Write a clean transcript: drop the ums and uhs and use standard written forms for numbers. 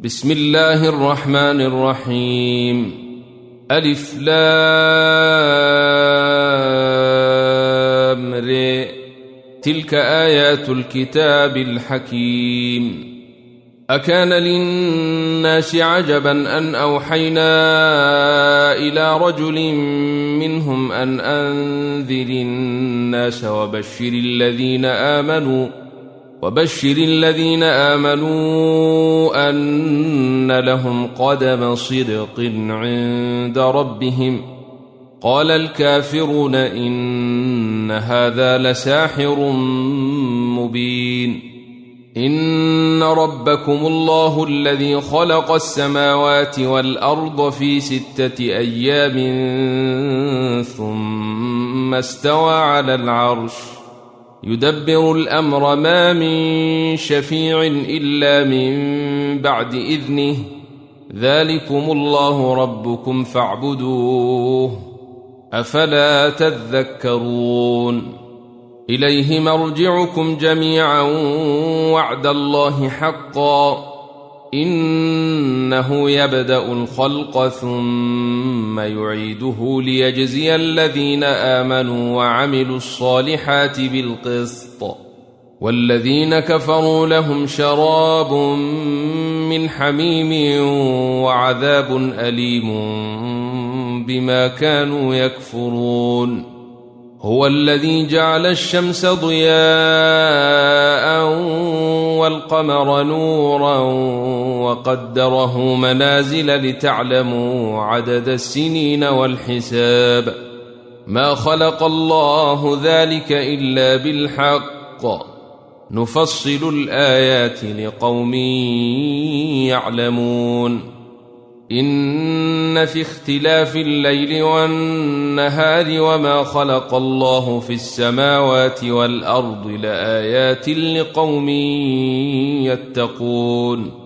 بسم الله الرحمن الرحيم. ألف لام ر. تلك آيات الكتاب الحكيم. أكان للناس عجبا أن أوحينا إلى رجل منهم أن أنذر الناس وبشر الذين آمنوا أن لهم قدم صدق عند ربهم. قال الكافرون إن هذا لساحر مبين. إن ربكم الله الذي خلق السماوات والأرض في 6 أيام ثم استوى على العرش يدبر الأمر ما من شفيع إلا من بعد إذنه ذلكم الله ربكم فاعبدوه أفلا تذكرون. إليه مرجعكم جميعا وعد الله حقا إنه يبدأ الخلق ثم يعيده ليجزي الذين آمنوا وعملوا الصالحات بالقسط والذين كفروا لهم شراب من حميم وعذاب أليم بما كانوا يكفرون. هو الذي جعل الشمس ضياء والقمر نورا وقدره منازل لتعلموا عدد السنين والحساب. ما خلق الله ذلك إلا بالحق نفصل الآيات لقوم يعلمون. إن في اختلاف الليل والنهار وما خلق الله في السماوات والأرض لآيات لقوم يتقون.